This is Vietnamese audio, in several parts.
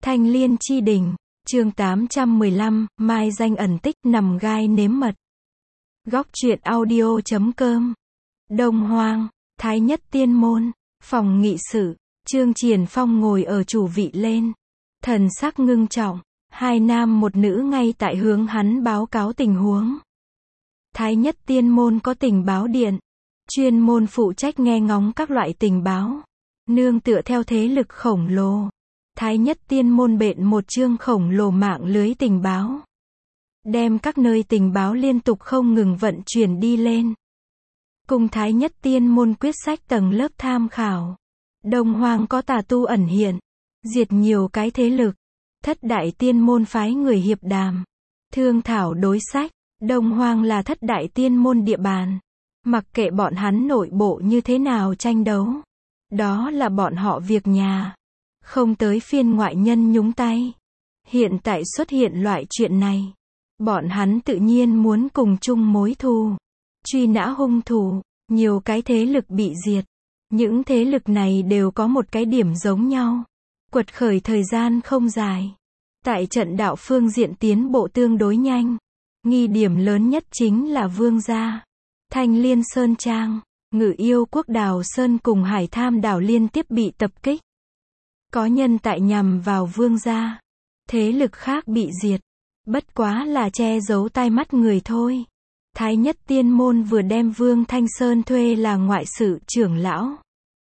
Thanh Liên chi đỉnh, chương 815, mai danh ẩn tích, nằm gai nếm mật. Góc truyện audio.com. Đông Hoang, Thái Nhất Tiên Môn, phòng nghị sự, Trương Triển Phong ngồi ở chủ vị lên. Thần sắc ngưng trọng, hai nam một nữ ngay tại hướng hắn báo cáo tình huống. Thái Nhất Tiên Môn có tình báo điện, chuyên môn phụ trách nghe ngóng các loại tình báo. Nương tựa theo thế lực khổng lồ, Thái Nhất Tiên Môn bện một chương khổng lồ mạng lưới tình báo. Đem các nơi tình báo liên tục không ngừng vận chuyển đi lên. Cùng Thái Nhất Tiên Môn quyết sách tầng lớp tham khảo. Đông Hoang có tà tu ẩn hiện, diệt nhiều cái thế lực. Thất đại tiên môn phái người hiệp đàm, thương thảo đối sách. Đông Hoang là thất đại tiên môn địa bàn. Mặc kệ bọn hắn nội bộ như thế nào tranh đấu, đó là bọn họ việc nhà. Không tới phiên ngoại nhân nhúng tay. Hiện tại xuất hiện loại chuyện này, bọn hắn tự nhiên muốn cùng chung mối thù, truy nã hung thủ. Nhiều cái thế lực bị diệt, những thế lực này đều có một cái điểm giống nhau, quật khởi thời gian không dài, tại trận đạo phương diện tiến bộ tương đối nhanh. Nghi điểm lớn nhất chính là Vương gia, Thanh Liên Sơn Trang, Ngự Yêu Quốc Đào Sơn cùng Hải Tham đảo liên tiếp bị tập kích. Có nhân tại nhằm vào Vương gia, thế lực khác bị diệt, bất quá là che giấu tai mắt người thôi. Thái Nhất Tiên Môn vừa đem Vương Thanh Sơn thuê là ngoại sự trưởng lão,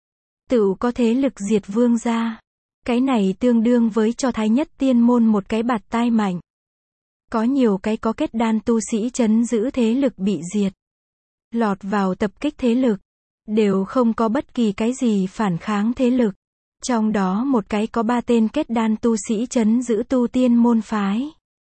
tự có thế lực diệt Vương gia. Cái này tương đương với cho Thái Nhất Tiên Môn một cái bạt tai mạnh. Có nhiều cái có kết đan tu sĩ trấn giữ thế lực bị diệt, lọt vào tập kích thế lực, đều không có bất kỳ cái gì phản kháng thế lực. Trong đó một cái có 3 tên kết đan tu sĩ trấn giữ tu tiên môn phái.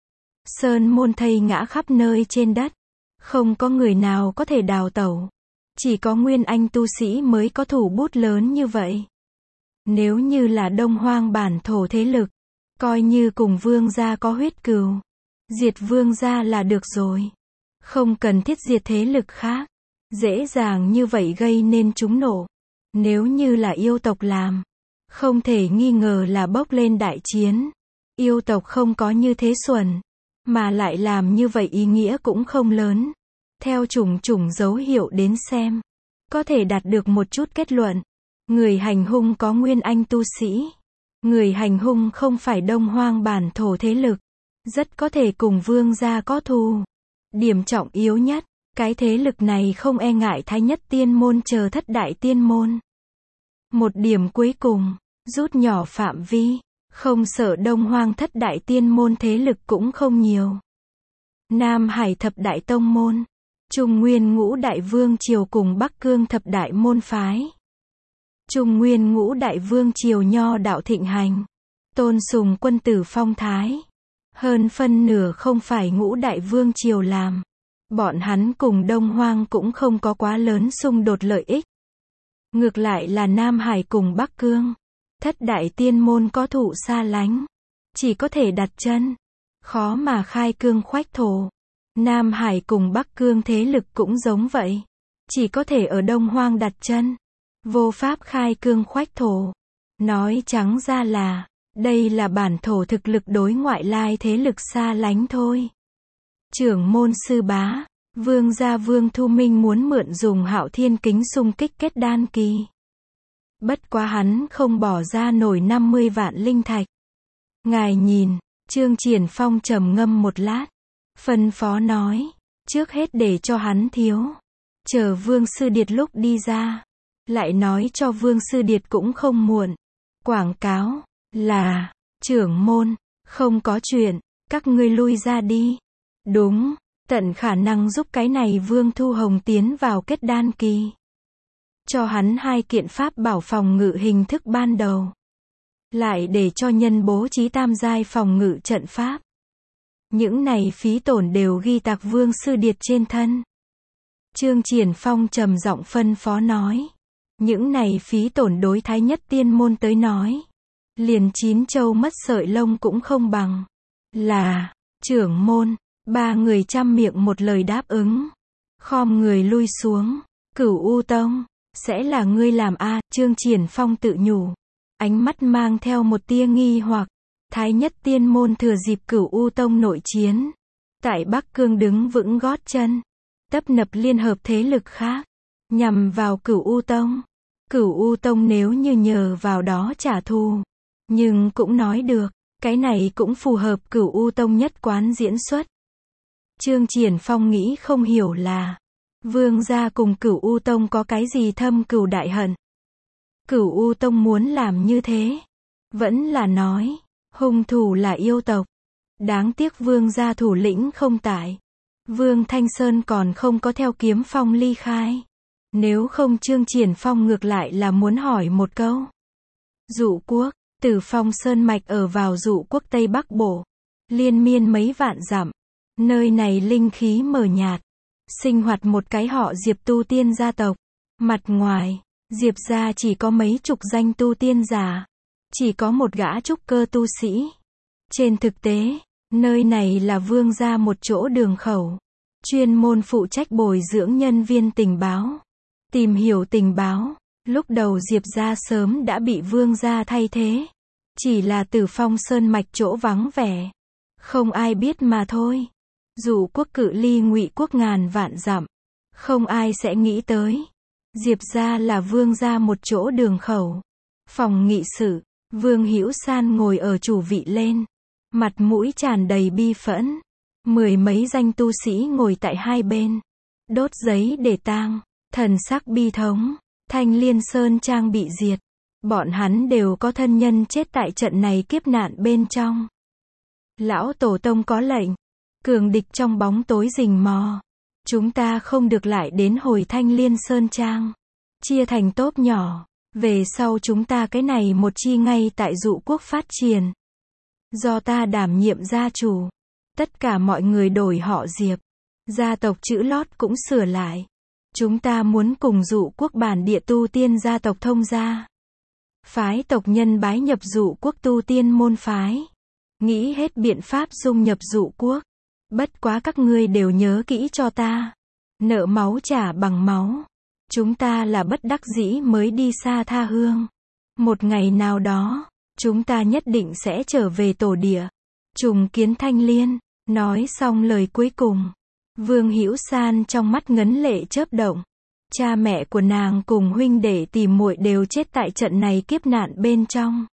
Sơn môn thây ngã khắp nơi trên đất, không có người nào có thể đào tẩu. Chỉ có Nguyên Anh tu sĩ mới có thủ bút lớn như vậy. Nếu như là Đông Hoang bản thổ thế lực, coi như cùng Vương gia có huyết cừu, diệt Vương gia là được rồi. Không cần thiết diệt thế lực khác, dễ dàng như vậy gây nên chúng nộ. Nếu như là yêu tộc làm, không thể nghi ngờ là bốc lên đại chiến. Yêu tộc không có như thế xuẩn, mà lại làm như vậy ý nghĩa cũng không lớn. Theo chủng dấu hiệu đến xem, có thể đạt được một chút kết luận. Người hành hung có Nguyên Anh tu sĩ. Người hành hung không phải Đông Hoang bản thổ thế lực, rất có thể cùng Vương gia có thù. Điểm trọng yếu nhất, cái thế lực này không e ngại Thái Nhất Tiên Môn chờ thất đại tiên môn. Một điểm cuối cùng, rút nhỏ phạm vi, không sợ Đông Hoang thất đại tiên môn thế lực cũng không nhiều. Nam Hải thập đại tông môn, Trung Nguyên ngũ đại vương triều cùng Bắc Cương thập đại môn phái. Trung Nguyên ngũ đại vương triều nho đạo thịnh hành, tôn sùng quân tử phong thái. Hơn phân nửa không phải ngũ đại vương triều làm. Bọn hắn cùng Đông Hoang cũng không có quá lớn xung đột lợi ích. Ngược lại là Nam Hải cùng Bắc Cương, thất đại tiên môn có thụ xa lánh, chỉ có thể đặt chân, khó mà khai cương khoách thổ. Nam Hải cùng Bắc Cương thế lực cũng giống vậy, chỉ có thể ở Đông Hoang đặt chân, vô pháp khai cương khoách thổ. Nói trắng ra là, đây là bản thổ thực lực đối ngoại lai thế lực xa lánh thôi. Trưởng môn sư bá, Vương gia Vương Thu Minh muốn mượn dùng Hạo Thiên kính xung kích kết đan kỳ. Bất quá hắn không bỏ ra nổi 50 vạn linh thạch. Ngài nhìn, Trương Triển Phong trầm ngâm một lát, phân phó nói, trước hết để cho hắn thiếu. Chờ Vương Sư Điệt lúc đi ra, lại nói cho Vương Sư Điệt cũng không muộn. Quảng cáo là, trưởng môn, không có chuyện, các ngươi lui ra đi. Đúng, tận khả năng giúp cái này Vương Thu Hồng tiến vào kết đan kỳ. Cho hắn 2 kiện pháp bảo phòng ngự hình thức ban đầu. Lại để cho nhân bố trí tam giai phòng ngự trận pháp. Những này phí tổn đều ghi tạc Vương Sư Điệt trên thân. Trương Triển Phong trầm giọng phân phó nói. Những này phí tổn đối Thái Nhất Tiên Môn tới nói, liền 9 châu mất sợi lông cũng không bằng. Là, trưởng môn, 3 người chăm miệng một lời đáp ứng. Khom người lui xuống. Cửu U Tông, sẽ là ngươi làm a? Trương Triển Phong tự nhủ. Ánh mắt mang theo một tia nghi hoặc. Thái Nhất Tiên Môn thừa dịp Cửu U Tông nội chiến, tại Bắc Cương đứng vững gót chân, tấp nập liên hợp thế lực khác, nhằm vào Cửu U Tông. Cửu U Tông nếu như nhờ vào đó trả thù, nhưng cũng nói được, cái này cũng phù hợp Cửu U Tông nhất quán diễn xuất. Trương Triển Phong nghĩ không hiểu là, Vương gia cùng Cửu U Tông có cái gì thâm cừu đại hận. Cửu U Tông muốn làm như thế, vẫn là nói, hung thủ là yêu tộc. Đáng tiếc Vương gia thủ lĩnh không tại. Vương Thanh Sơn còn không có theo Kiếm Phong ly khai. Nếu không Trương Triển Phong ngược lại là muốn hỏi một câu. Dụ quốc, Tử Phong Sơn mạch ở vào Dụ quốc Tây Bắc Bộ, liên miên mấy vạn dặm. Nơi này linh khí mờ nhạt, sinh hoạt một cái họ Diệp tu tiên gia tộc. Mặt ngoài, Diệp gia chỉ có mấy chục danh tu tiên giả, chỉ có một gã trúc cơ tu sĩ. Trên thực tế, nơi này là Vương gia một chỗ đường khẩu, chuyên môn phụ trách bồi dưỡng nhân viên tình báo, tìm hiểu tình báo. Lúc đầu Diệp gia sớm đã bị Vương gia thay thế, chỉ là Tử Phong Sơn mạch chỗ vắng vẻ, không ai biết mà thôi. Dụ quốc cự ly Ngụy quốc ngàn vạn dặm, không ai sẽ nghĩ tới. Diệp gia là Vương gia một chỗ đường khẩu. Phòng nghị sự, Vương Hữu San ngồi ở chủ vị lên, mặt mũi tràn đầy bi phẫn. Mười mấy danh tu sĩ ngồi tại hai bên, đốt giấy để tang, thần sắc bi thống. Thanh Liên Sơn Trang bị diệt, bọn hắn đều có thân nhân chết tại trận này kiếp nạn bên trong. Lão Tổ Tông có lệnh, cường địch trong bóng tối rình mò, chúng ta không được lại đến hồi Thanh Liên Sơn Trang, chia thành tốp nhỏ, về sau chúng ta cái này một chi ngay tại Dụ quốc phát triển. Do ta đảm nhiệm gia chủ, tất cả mọi người đổi họ Diệp, gia tộc chữ lót cũng sửa lại. Chúng ta muốn cùng Dụ quốc bản địa tu tiên gia tộc thông gia. Phái tộc nhân bái nhập Dụ quốc tu tiên môn phái. Nghĩ hết biện pháp dung nhập Dụ quốc. Bất quá các ngươi đều nhớ kỹ cho ta. Nợ máu trả bằng máu. Chúng ta là bất đắc dĩ mới đi xa tha hương. Một ngày nào đó, chúng ta nhất định sẽ trở về tổ địa, trùng kiến Thanh Liên. Nói xong lời cuối cùng, Vương Hữu San trong mắt ngấn lệ chớp động. Cha mẹ của nàng cùng huynh đệ tỷ muội đều chết tại trận này kiếp nạn bên trong.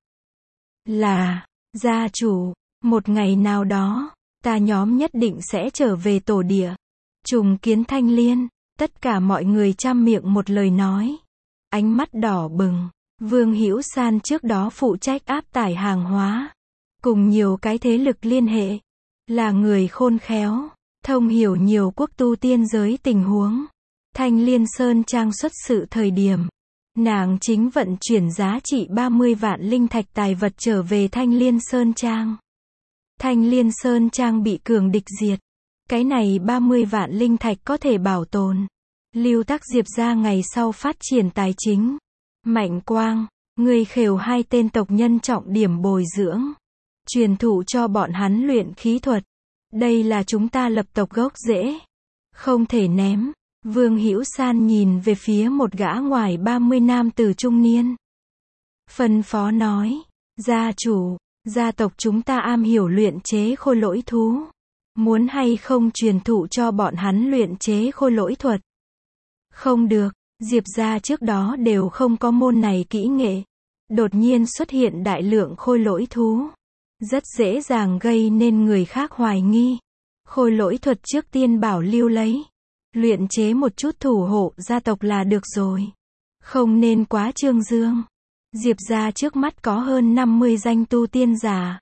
Là, gia chủ, một ngày nào đó, ta nhóm nhất định sẽ trở về tổ địa, trùng kiến Thanh Liên. Tất cả mọi người trăm miệng một lời nói. Ánh mắt đỏ bừng. Vương Hữu San trước đó phụ trách áp tải hàng hóa, cùng nhiều cái thế lực liên hệ. Là người khôn khéo, thông hiểu nhiều quốc tu tiên giới tình huống. Thanh Liên Sơn Trang xuất sự thời điểm, nàng chính vận chuyển giá trị 30 vạn linh thạch tài vật trở về Thanh Liên Sơn Trang. Thanh Liên Sơn Trang bị cường địch diệt. Cái này 30 vạn linh thạch có thể bảo tồn, lưu tác Diệp gia ngày sau phát triển tài chính. Mạnh Quang, ngươi khều hai tên tộc nhân trọng điểm bồi dưỡng, truyền thụ cho bọn hắn luyện khí thuật. Đây là chúng ta lập tộc gốc rễ, không thể ném. Vương Hữu San nhìn về phía một gã ngoài 30 nam tử trung niên, phân phó nói, gia chủ, gia tộc chúng ta am hiểu luyện chế khôi lỗi thú, muốn hay không truyền thụ cho bọn hắn luyện chế khôi lỗi thuật? Không được, Diệp gia trước đó đều không có môn này kỹ nghệ, đột nhiên xuất hiện đại lượng khôi lỗi thú, rất dễ dàng gây nên người khác hoài nghi. Khôi lỗi thuật trước tiên bảo lưu lấy, luyện chế một chút thủ hộ gia tộc là được rồi, không nên quá trương dương. Diệp gia trước mắt có hơn 50 danh tu tiên giả,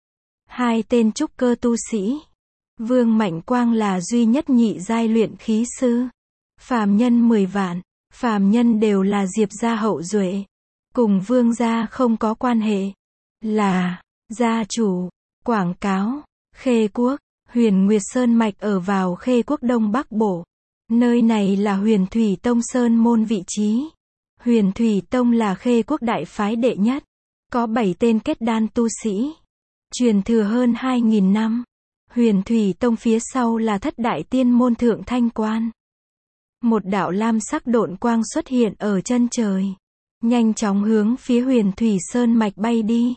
2 tên trúc cơ tu sĩ. Vương Mạnh Quang là duy nhất nhị giai luyện khí sư. Phàm nhân 10 vạn, phàm nhân đều là Diệp gia hậu duệ, cùng Vương gia không có quan hệ. Là, gia chủ, quảng cáo, Khê Quốc, Huyền Nguyệt Sơn mạch ở vào Khê Quốc Đông Bắc Bộ. Nơi này là Huyền Thủy Tông Sơn môn vị trí. Huyền Thủy Tông là Khê Quốc đại phái đệ nhất, có 7 tên kết đan tu sĩ, truyền thừa hơn 2000 năm. Huyền Thủy Tông phía sau là Thất Đại Tiên môn Thượng Thanh Quan. Một đạo lam sắc độn quang xuất hiện ở chân trời, nhanh chóng hướng phía Huyền Thủy Sơn mạch bay đi.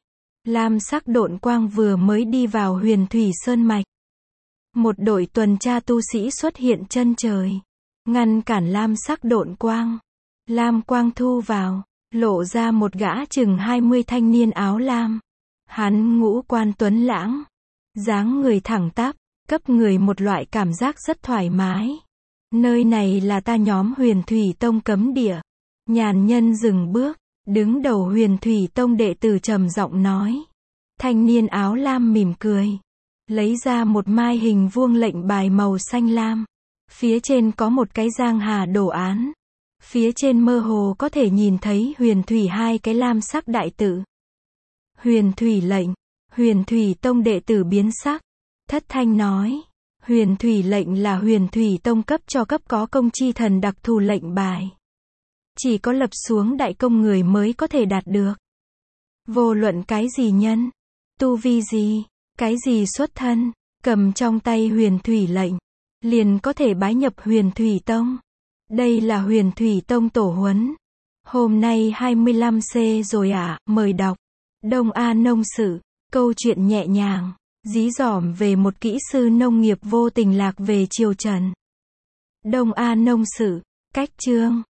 lam sắc độn quang vừa mới đi vào Huyền Thủy Sơn mạch. Một đội tuần tra tu sĩ xuất hiện chân trời, ngăn cản lam sắc độn quang. Lam quang thu vào, lộ ra một gã chừng 20 thanh niên áo lam. Hắn ngũ quan tuấn lãng, dáng người thẳng tắp, cấp người một loại cảm giác rất thoải mái. Nơi này là ta nhóm Huyền Thủy Tông cấm địa. Nhàn nhân dừng bước, đứng đầu Huyền Thủy Tông đệ tử trầm giọng nói. Thanh niên áo lam mỉm cười, lấy ra một mai hình vuông lệnh bài màu xanh lam. Phía trên có một cái giang hà đồ án. Phía trên mơ hồ có thể nhìn thấy Huyền Thủy hai cái lam sắc đại tự. Huyền Thủy lệnh. Huyền Thủy Tông đệ tử biến sắc, thất thanh nói. Huyền Thủy lệnh là Huyền Thủy Tông cấp cho cấp có công chi thần đặc thù lệnh bài. Chỉ có lập xuống đại công người mới có thể đạt được. Vô luận cái gì nhân, tu vi gì, cái gì xuất thân, cầm trong tay Huyền Thủy lệnh, liền có thể bái nhập Huyền Thủy Tông. Đây là Huyền Thủy Tông tổ huấn. Hôm nay 25C rồi ạ, mời đọc. Đông A Nông Sự, câu chuyện nhẹ nhàng, dí dỏm về một kỹ sư nông nghiệp vô tình lạc về triều Trần. Đông A Nông Sự, cách chương.